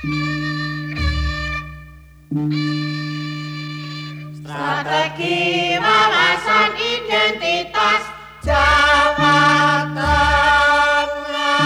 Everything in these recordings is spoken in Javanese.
Strategi wawasan identitas Jawa Tengah.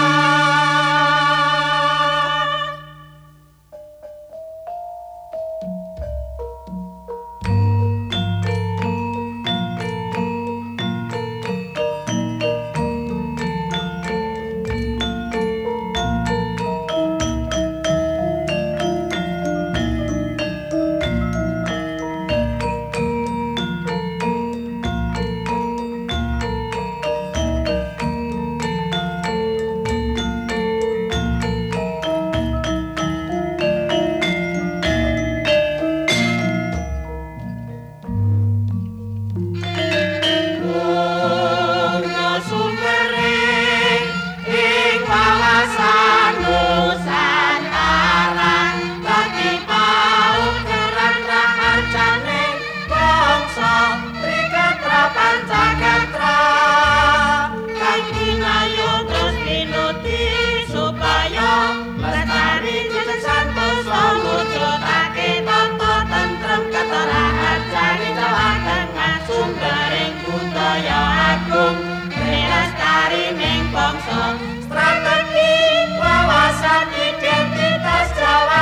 Strategi wawasan identitas Jawa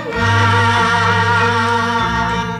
Tengah.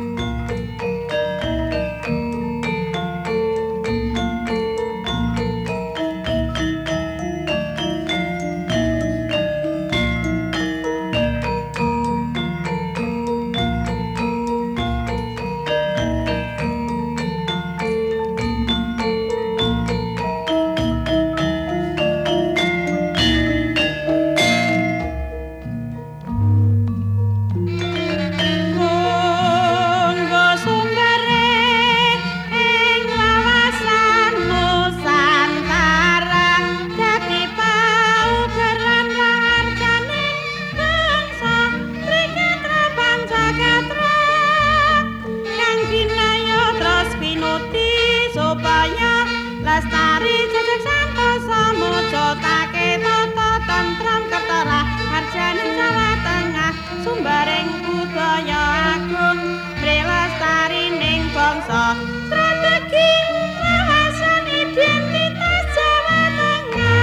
Lestari jejeg santosa mujudake tata tentrem ketara harjaning Jawa Tengah sumbaring budaya agung mrelestarining bangsa strategi wawasan identitas Jawa Tengah.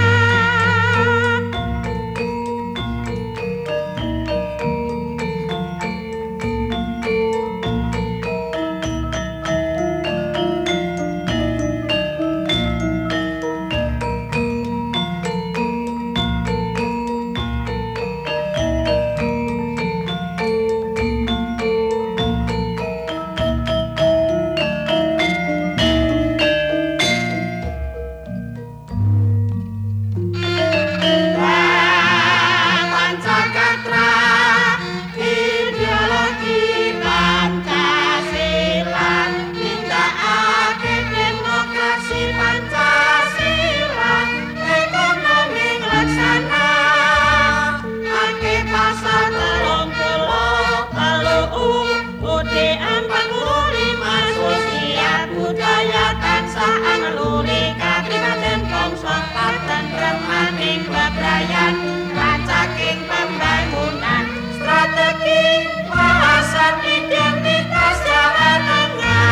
Rancaking pembangunan strategi wawasan identitas Jawa Tengah.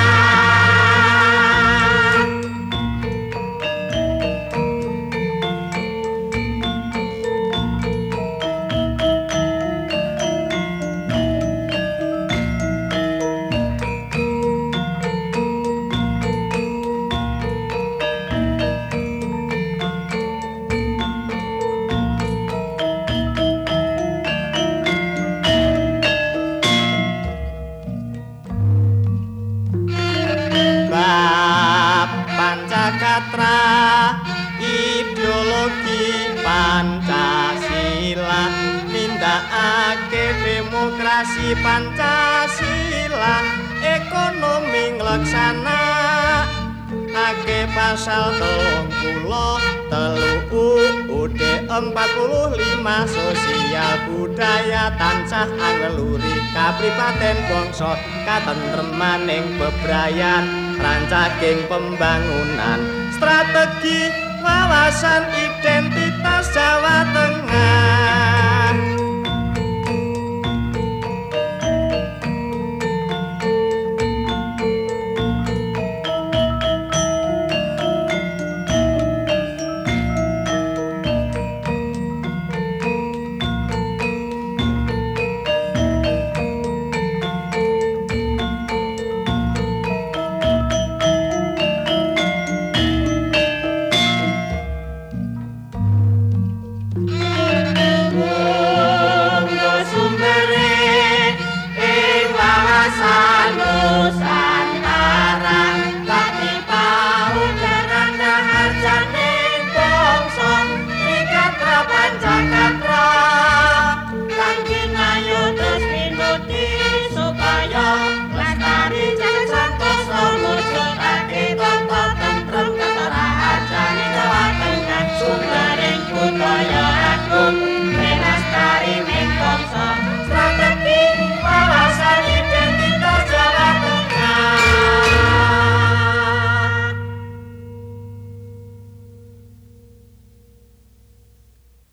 Pancakatra ideologi Pancasila nindakake demokrasi Pancasila ekonomi nglaksana ake pasal 33 UUD 45 sosial budaya tansah angeluri kapribaden bangsa katentremaning bebrayan rancaking pembangunan strategi wawasan identitas Jawa Tengah.